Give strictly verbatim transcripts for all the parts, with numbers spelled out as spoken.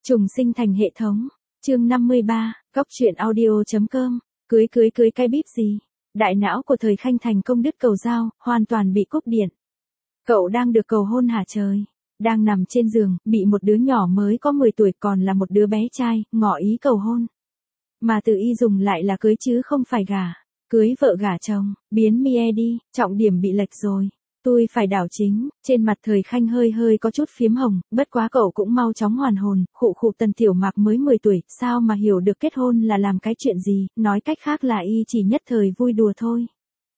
Trùng sinh thành hệ thống. Chương năm mươi ba, Góc truyện audio.com. Cưới cưới cưới cái bíp gì? Đại não của Thời Khanh thành công đứt cầu giao, hoàn toàn bị cúp điện. Cậu đang được cầu hôn hả trời? Đang nằm trên giường, bị một đứa nhỏ mới có mười tuổi còn là một đứa bé trai, ngỏ ý cầu hôn. Mà từ y dùng lại là cưới chứ không phải gả. Cưới vợ gả chồng, biến mie đi, trọng điểm bị lệch rồi. Tôi phải đảo chính, trên mặt Thời Khanh hơi hơi có chút phiếm hồng, bất quá cậu cũng mau chóng hoàn hồn, khụ khụ Tần Tiểu Mạc mới mười tuổi, sao mà hiểu được kết hôn là làm cái chuyện gì, nói cách khác là y chỉ nhất thời vui đùa thôi.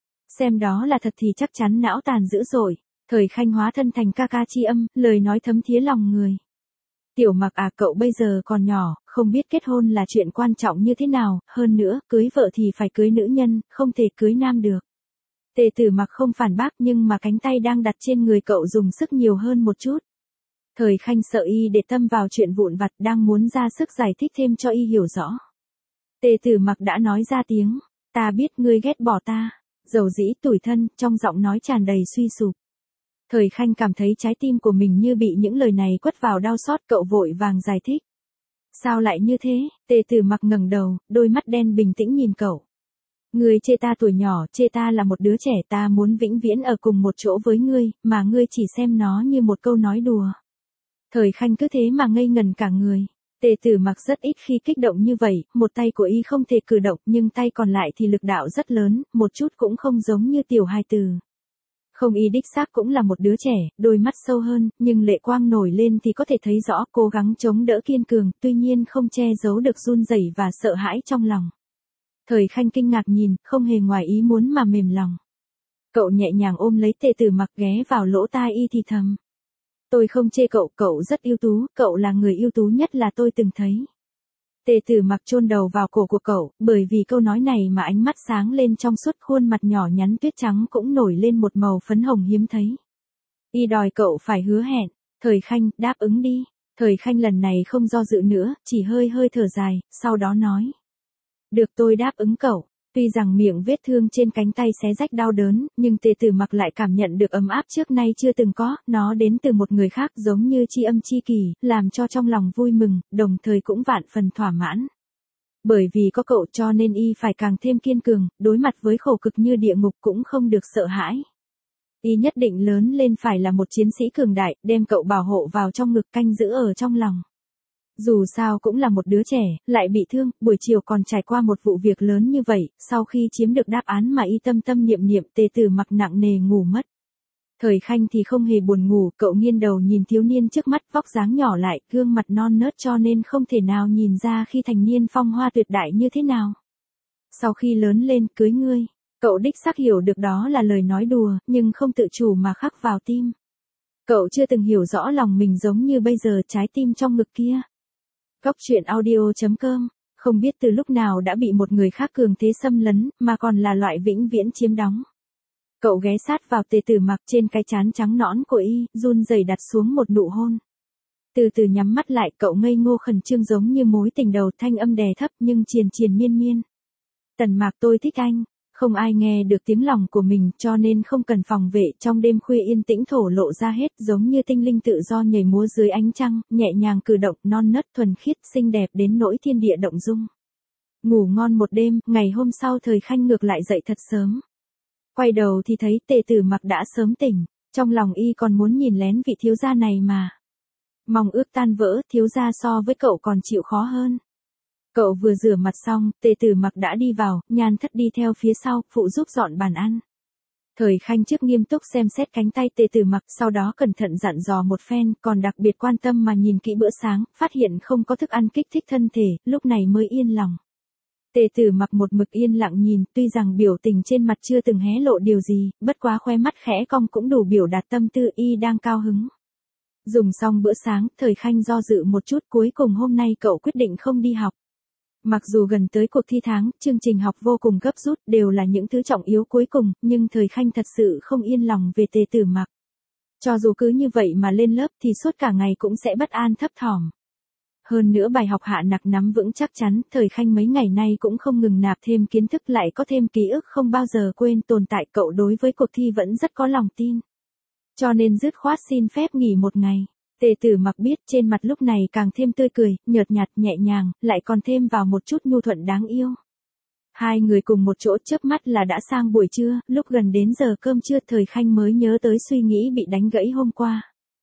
Xem đó là thật thì chắc chắn não tàn dữ dội. Thời Khanh hóa thân thành ca ca chi âm, lời nói thấm thía lòng người. Tiểu Mạc à, cậu bây giờ còn nhỏ, không biết kết hôn là chuyện quan trọng như thế nào, hơn nữa, cưới vợ thì phải cưới nữ nhân, không thể cưới nam được. Tề Tử Mặc không phản bác nhưng mà cánh tay đang đặt trên người cậu dùng sức nhiều hơn một chút. Thời Khanh sợ y để tâm vào chuyện vụn vặt, đang muốn ra sức giải thích thêm cho y hiểu rõ. Tề Tử Mặc đã nói ra tiếng, ta biết ngươi ghét bỏ ta, dầu dĩ tủi thân, trong giọng nói tràn đầy suy sụp. Thời Khanh cảm thấy trái tim của mình như bị những lời này quất vào đau xót, cậu vội vàng giải thích. Sao lại như thế? Tề Tử Mặc ngẩng đầu, đôi mắt đen bình tĩnh nhìn cậu. Ngươi chê ta tuổi nhỏ, chê ta là một đứa trẻ, ta muốn vĩnh viễn ở cùng một chỗ với ngươi, mà ngươi chỉ xem nó như một câu nói đùa. Thời Khanh cứ thế mà ngây ngần cả người. Tề Tử Mặc rất ít khi kích động như vậy, một tay của y không thể cử động nhưng tay còn lại thì lực đạo rất lớn, một chút cũng không giống như tiểu hài tử. Không, y đích xác cũng là một đứa trẻ, đôi mắt sâu hơn, nhưng lệ quang nổi lên thì có thể thấy rõ, cố gắng chống đỡ kiên cường, tuy nhiên không che giấu được run rẩy và sợ hãi trong lòng. Thời Khanh kinh ngạc nhìn, không hề ngoài ý muốn mà mềm lòng. Cậu nhẹ nhàng ôm lấy Tề Tử Mặc ghé vào lỗ tai y thì thầm. Tôi không chê cậu, cậu rất ưu tú, cậu là người ưu tú nhất là tôi từng thấy. Tề Tử Mặc chôn đầu vào cổ của cậu, bởi vì câu nói này mà ánh mắt sáng lên trong suốt, khuôn mặt nhỏ nhắn tuyết trắng cũng nổi lên một màu phấn hồng hiếm thấy. Y đòi cậu phải hứa hẹn. Thời Khanh, đáp ứng đi. Thời Khanh lần này không do dự nữa, chỉ hơi hơi thở dài, sau đó nói. Được, tôi đáp ứng cậu. Tuy rằng miệng vết thương trên cánh tay xé rách đau đớn, nhưng Tề Tử Mặc lại cảm nhận được ấm áp trước nay chưa từng có, nó đến từ một người khác giống như tri âm tri kỷ, làm cho trong lòng vui mừng, đồng thời cũng vạn phần thỏa mãn. Bởi vì có cậu cho nên y phải càng thêm kiên cường, đối mặt với khổ cực như địa ngục cũng không được sợ hãi. Y nhất định lớn lên phải là một chiến sĩ cường đại, đem cậu bảo hộ vào trong ngực, canh giữ ở trong lòng. Dù sao cũng là một đứa trẻ, lại bị thương, buổi chiều còn trải qua một vụ việc lớn như vậy, sau khi chiếm được đáp án mà y tâm tâm niệm niệm, Tề Tử Mặc nặng nề ngủ mất. Thời Khanh thì không hề buồn ngủ, cậu nghiêng đầu nhìn thiếu niên trước mắt, vóc dáng nhỏ lại, gương mặt non nớt cho nên không thể nào nhìn ra khi thành niên phong hoa tuyệt đại như thế nào. Sau khi lớn lên, cưới ngươi, cậu đích xác hiểu được đó là lời nói đùa, nhưng không tự chủ mà khắc vào tim. Cậu chưa từng hiểu rõ lòng mình giống như bây giờ, trái tim trong ngực kia. Góc truyện audio.com, không biết từ lúc nào đã bị một người khác cường thế xâm lấn, mà còn là loại vĩnh viễn chiếm đóng. Cậu ghé sát vào Tề Tử Mặc, trên cái trán trắng nõn của y, run rẩy đặt xuống một nụ hôn. Từ từ nhắm mắt lại, cậu ngây ngô khẩn trương giống như mối tình đầu, thanh âm đè thấp nhưng triền triền miên miên. Tần Mạc, tôi thích anh. Không ai nghe được tiếng lòng của mình cho nên không cần phòng vệ, trong đêm khuya yên tĩnh thổ lộ ra hết, giống như tinh linh tự do nhảy múa dưới ánh trăng, nhẹ nhàng cử động, non nớt thuần khiết, xinh đẹp đến nỗi thiên địa động dung. Ngủ ngon một đêm, ngày hôm sau Thời Khanh ngược lại dậy thật sớm. Quay đầu thì thấy Tề Tử Mặc đã sớm tỉnh, trong lòng y còn muốn nhìn lén vị thiếu gia này mà. Mong ước tan vỡ, thiếu gia so với cậu còn chịu khó hơn. Cậu vừa rửa mặt xong, Tề Tử Mặc đã đi vào, Nhan Thất đi theo phía sau, phụ giúp dọn bàn ăn. Thời Khanh trước nghiêm túc xem xét cánh tay Tề Tử Mặc, sau đó cẩn thận dặn dò một phen, còn đặc biệt quan tâm mà nhìn kỹ bữa sáng, phát hiện không có thức ăn kích thích thân thể, lúc này mới yên lòng. Tề Tử Mặc một mực yên lặng nhìn, tuy rằng biểu tình trên mặt chưa từng hé lộ điều gì, bất quá khóe mắt khẽ cong cũng đủ biểu đạt tâm tư y đang cao hứng. Dùng xong bữa sáng, Thời Khanh do dự một chút, cuối cùng hôm nay cậu quyết định không đi học. Mặc dù gần tới cuộc thi tháng, chương trình học vô cùng gấp rút, đều là những thứ trọng yếu cuối cùng, nhưng Thời Khanh thật sự không yên lòng về Tề Tử Mặc. Cho dù cứ như vậy mà lên lớp thì suốt cả ngày cũng sẽ bất an thấp thỏm. Hơn nữa bài học hạ nặc nắm vững chắc chắn, Thời Khanh mấy ngày nay cũng không ngừng nạp thêm kiến thức, lại có thêm ký ức không bao giờ quên tồn tại, cậu đối với cuộc thi vẫn rất có lòng tin. Cho nên dứt khoát xin phép nghỉ một ngày. Tề Tử Mặc biết trên mặt lúc này càng thêm tươi cười, nhợt nhạt nhẹ nhàng, lại còn thêm vào một chút nhu thuận đáng yêu. Hai người cùng một chỗ chớp mắt là đã sang buổi trưa, lúc gần đến giờ cơm trưa Thời Khanh mới nhớ tới suy nghĩ bị đánh gãy hôm qua.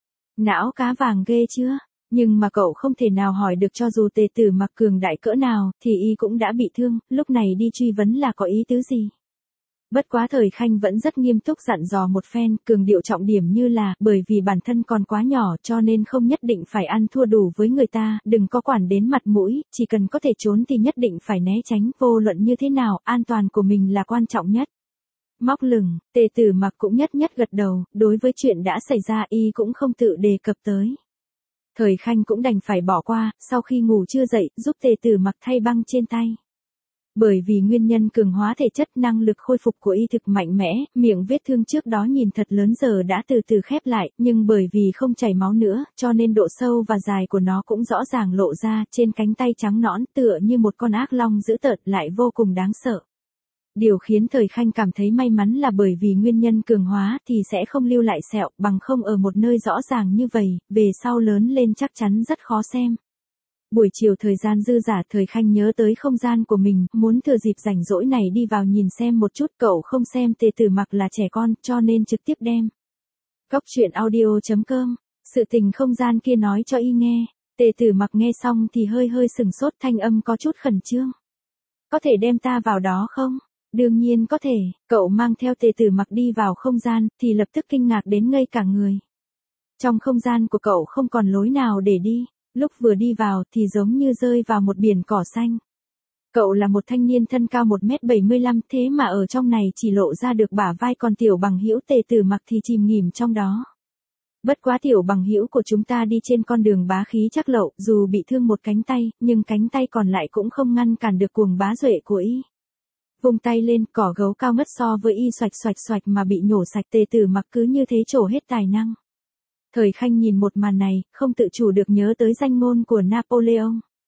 Não cá vàng ghê chưa? Nhưng mà cậu không thể nào hỏi được cho dù Tề Tử Mặc cường đại cỡ nào, thì y cũng đã bị thương, lúc này đi truy vấn là có ý tứ gì. Bất quá Thời Khanh vẫn rất nghiêm túc dặn dò một phen, cường điệu trọng điểm như là, bởi vì bản thân còn quá nhỏ cho nên không nhất định phải ăn thua đủ với người ta, đừng có quản đến mặt mũi, chỉ cần có thể trốn thì nhất định phải né tránh, vô luận như thế nào, an toàn của mình là quan trọng nhất. Móc lửng, Tề Tử Mặc cũng nhất nhất gật đầu, đối với chuyện đã xảy ra y cũng không tự đề cập tới. Thời Khanh cũng đành phải bỏ qua, sau khi ngủ chưa dậy, giúp Tề Tử Mặc thay băng trên tay. Bởi vì nguyên nhân cường hóa thể chất, năng lực khôi phục của y thực mạnh mẽ, miệng vết thương trước đó nhìn thật lớn giờ đã từ từ khép lại, nhưng bởi vì không chảy máu nữa, cho nên độ sâu và dài của nó cũng rõ ràng lộ ra, trên cánh tay trắng nõn tựa như một con ác long dữ tợn lại vô cùng đáng sợ. Điều khiến Thời Khanh cảm thấy may mắn là bởi vì nguyên nhân cường hóa thì sẽ không lưu lại sẹo, bằng không ở một nơi rõ ràng như vậy, về sau lớn lên chắc chắn rất khó xem. Buổi chiều thời gian dư dả Thời Khanh nhớ tới không gian của mình, muốn thừa dịp rảnh rỗi này đi vào nhìn xem một chút, cậu không xem Tề Tử Mặc là trẻ con, cho nên trực tiếp đem. Cóc truyện audio chấm com, sự tình không gian kia nói cho y nghe. Tề Tử Mặc nghe xong thì hơi hơi sừng sốt, thanh âm có chút khẩn trương. Có thể đem ta vào đó không? Đương nhiên có thể, cậu mang theo Tề Tử Mặc đi vào không gian, thì lập tức kinh ngạc đến ngây cả người. Trong không gian của cậu không còn lối nào để đi. Lúc vừa đi vào thì giống như rơi vào một biển cỏ xanh. Cậu là một thanh niên thân cao một mét bảy mươi lăm, thế mà ở trong này chỉ lộ ra được bả vai, còn tiểu bằng hữu Tề Tử Mặc thì chìm nghỉm trong đó. Bất quá tiểu bằng hữu của chúng ta đi trên con đường bá khí chắc lậu, dù bị thương một cánh tay, nhưng cánh tay còn lại cũng không ngăn cản được cuồng bá duệ của y. Vung tay lên, cỏ gấu cao ngất so với y xoạch xoạch xoạch mà bị nhổ sạch, Tề Tử Mặc cứ như thế trổ hết tài năng. Thời Khanh nhìn một màn này, không tự chủ được nhớ tới danh ngôn của Napoleon.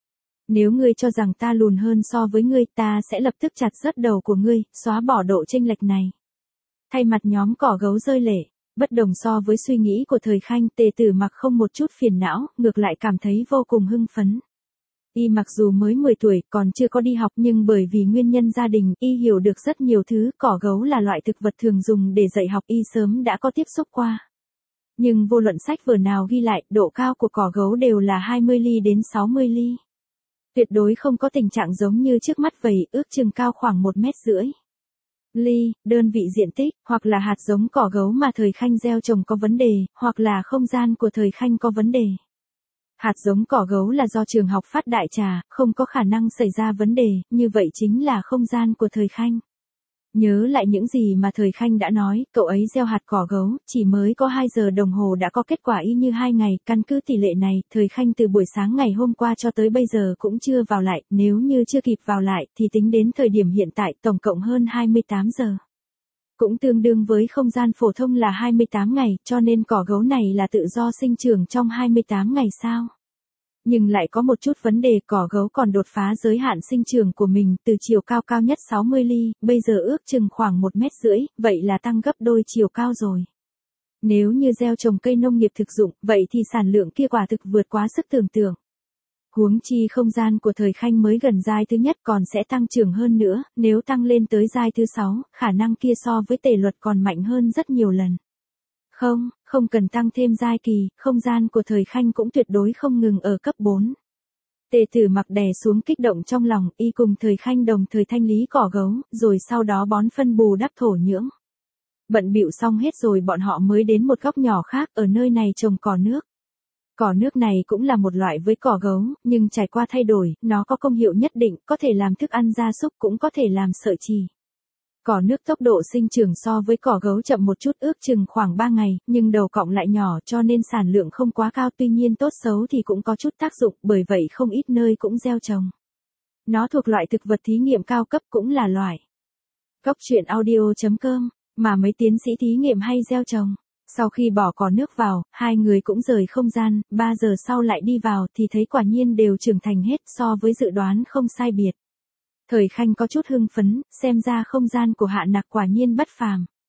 Nếu ngươi cho rằng ta lùn hơn so với ngươi, ta sẽ lập tức chặt rớt đầu của ngươi, xóa bỏ độ chênh lệch này. Thay mặt nhóm cỏ gấu rơi lệ, bất đồng so với suy nghĩ của Thời Khanh, Tề Tử Mặc không một chút phiền não, ngược lại cảm thấy vô cùng hưng phấn. Y mặc dù mới mười tuổi, còn chưa có đi học, nhưng bởi vì nguyên nhân gia đình, y hiểu được rất nhiều thứ, cỏ gấu là loại thực vật thường dùng để dạy học, y sớm đã có tiếp xúc qua. Nhưng vô luận sách vở nào ghi lại, độ cao của cỏ gấu đều là hai mươi ly đến sáu mươi ly. Tuyệt đối không có tình trạng giống như trước mắt vậy, ước chừng cao khoảng một mét rưỡi. Ly, đơn vị diện tích, hoặc là hạt giống cỏ gấu mà Thời Khanh gieo trồng có vấn đề, hoặc là không gian của Thời Khanh có vấn đề. Hạt giống cỏ gấu là do trường học phát đại trà, không có khả năng xảy ra vấn đề, như vậy chính là không gian của Thời Khanh. Nhớ lại những gì mà Thời Khanh đã nói, cậu ấy gieo hạt cỏ gấu, chỉ mới có hai giờ đồng hồ đã có kết quả y như hai ngày, căn cứ tỷ lệ này, Thời Khanh từ buổi sáng ngày hôm qua cho tới bây giờ cũng chưa vào lại, nếu như chưa kịp vào lại, thì tính đến thời điểm hiện tại, tổng cộng hơn hai mươi tám giờ. Cũng tương đương với không gian phổ thông là hai mươi tám ngày, cho nên cỏ gấu này là tự do sinh trưởng trong hai mươi tám ngày sao? Nhưng lại có một chút vấn đề, cỏ gấu còn đột phá giới hạn sinh trưởng của mình, từ chiều cao cao nhất sáu mươi ly, bây giờ ước chừng khoảng một mét rưỡi, vậy là tăng gấp đôi chiều cao rồi. Nếu như gieo trồng cây nông nghiệp thực dụng, vậy thì sản lượng kia quả thực vượt quá sức tưởng tượng. Huống chi không gian của Thời Khanh mới gần giai thứ nhất còn sẽ tăng trưởng hơn nữa, nếu tăng lên tới giai thứ sáu, khả năng kia so với tề luật còn mạnh hơn rất nhiều lần. Không, không cần tăng thêm giai kỳ, không gian của Thời Khanh cũng tuyệt đối không ngừng ở cấp bốn. Tề Tử Mặc đè xuống kích động trong lòng, y cùng Thời Khanh đồng thời thanh lý cỏ gấu, rồi sau đó bón phân bù đắp thổ nhưỡng. Bận bịu xong hết rồi bọn họ mới đến một góc nhỏ khác, ở nơi này trồng cỏ nước. Cỏ nước này cũng là một loại với cỏ gấu, nhưng trải qua thay đổi, nó có công hiệu nhất định, có thể làm thức ăn gia súc, cũng có thể làm sợi trì. Cỏ nước tốc độ sinh trưởng so với cỏ gấu chậm một chút, ước chừng khoảng ba ngày, nhưng đầu cọng lại nhỏ cho nên sản lượng không quá cao, tuy nhiên tốt xấu thì cũng có chút tác dụng, bởi vậy không ít nơi cũng gieo trồng. Nó thuộc loại thực vật thí nghiệm cao cấp, cũng là loại Cóc truyện audio chấm com mà mấy tiến sĩ thí nghiệm hay gieo trồng. Sau khi bỏ cỏ nước vào, hai người cũng rời không gian, ba giờ sau lại đi vào thì thấy quả nhiên đều trưởng thành hết, so với dự đoán không sai biệt. Thời Khanh có chút hưng phấn, xem ra không gian của Hạ Nặc quả nhiên bất phàm.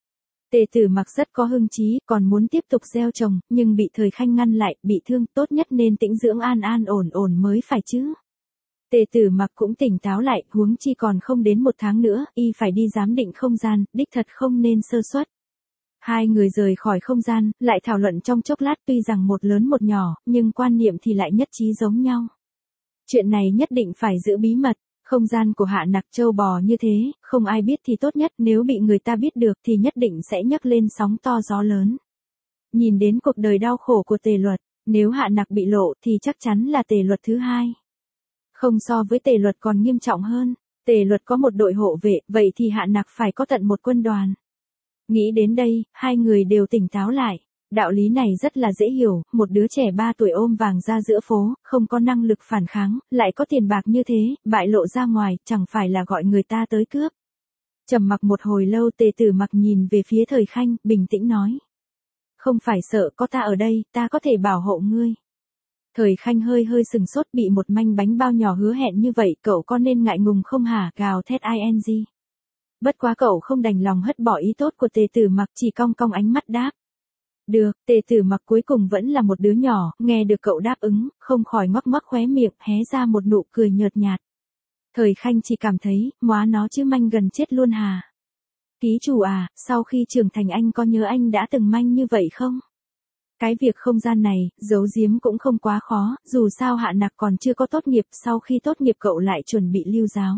Tề Tử Mặc rất có hưng chí, còn muốn tiếp tục gieo trồng, nhưng bị Thời Khanh ngăn lại, bị thương, tốt nhất nên tĩnh dưỡng an an ổn ổn mới phải chứ. Tề Tử Mặc cũng tỉnh táo lại, huống chi còn không đến một tháng nữa, y phải đi giám định không gian, đích thật không nên sơ suất. Hai người rời khỏi không gian, lại thảo luận trong chốc lát, tuy rằng một lớn một nhỏ, nhưng quan niệm thì lại nhất trí giống nhau. Chuyện này nhất định phải giữ bí mật, không gian của Hạ Nặc châu bò như thế, không ai biết thì tốt nhất, nếu bị người ta biết được thì nhất định sẽ nhấc lên sóng to gió lớn. Nhìn đến cuộc đời đau khổ của Tề Luật, nếu Hạ Nặc bị lộ thì chắc chắn là Tề Luật thứ hai. Không, so với Tề Luật còn nghiêm trọng hơn, Tề Luật có một đội hộ vệ, vậy thì Hạ Nặc phải có tận một quân đoàn. Nghĩ đến đây, hai người đều tỉnh táo lại. Đạo lý này rất là dễ hiểu, một đứa trẻ ba tuổi ôm vàng ra giữa phố, không có năng lực phản kháng, lại có tiền bạc như thế, bại lộ ra ngoài, chẳng phải là gọi người ta tới cướp. Trầm mặc một hồi lâu, Tề Tử Mặc nhìn về phía Thời Khanh, bình tĩnh nói. Không phải sợ, có ta ở đây, ta có thể bảo hộ ngươi. Thời Khanh hơi hơi sừng sốt, bị một manh bánh bao nhỏ hứa hẹn như vậy, cậu có nên ngại ngùng không hả, gào thét ing. Bất quá cậu không đành lòng hất bỏ ý tốt của Tề Tử Mặc, chỉ cong cong ánh mắt đáp. Được, Tề Tử Mặc cuối cùng vẫn là một đứa nhỏ, nghe được cậu đáp ứng, không khỏi ngoắc ngoắc khóe miệng, hé ra một nụ cười nhợt nhạt. Thời Khanh chỉ cảm thấy, móa nó chứ manh gần chết luôn hà. Ký chủ à, sau khi trưởng thành anh có nhớ anh đã từng manh như vậy không? Cái việc không gian này, giấu giếm cũng không quá khó, dù sao Hạ Nặc còn chưa có tốt nghiệp, sau khi tốt nghiệp cậu lại chuẩn bị lưu giáo.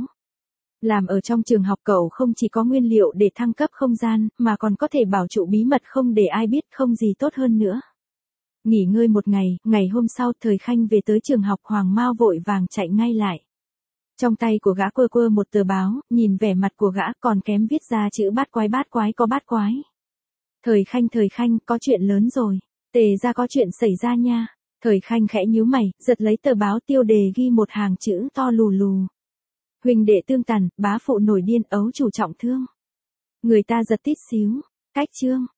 Làm ở trong trường học cậu không chỉ có nguyên liệu để thăng cấp không gian, mà còn có thể bảo trụ bí mật không để ai biết, không gì tốt hơn nữa. Nghỉ ngơi một ngày, ngày hôm sau Thời Khanh về tới trường học, Hoàng Mao vội vàng chạy ngay lại. Trong tay của gã quơ quơ một tờ báo, nhìn vẻ mặt của gã còn kém viết ra chữ bát quái bát quái có bát quái. Thời Khanh Thời Khanh, có chuyện lớn rồi. Tề ra có chuyện xảy ra nha. Thời Khanh khẽ nhíu mày, giật lấy tờ báo, tiêu đề ghi một hàng chữ to lù lù. Huỳnh đệ tương tàn, bá phụ nổi điên, ấu chủ trọng thương. Người ta giật tít xíu. Cách chương.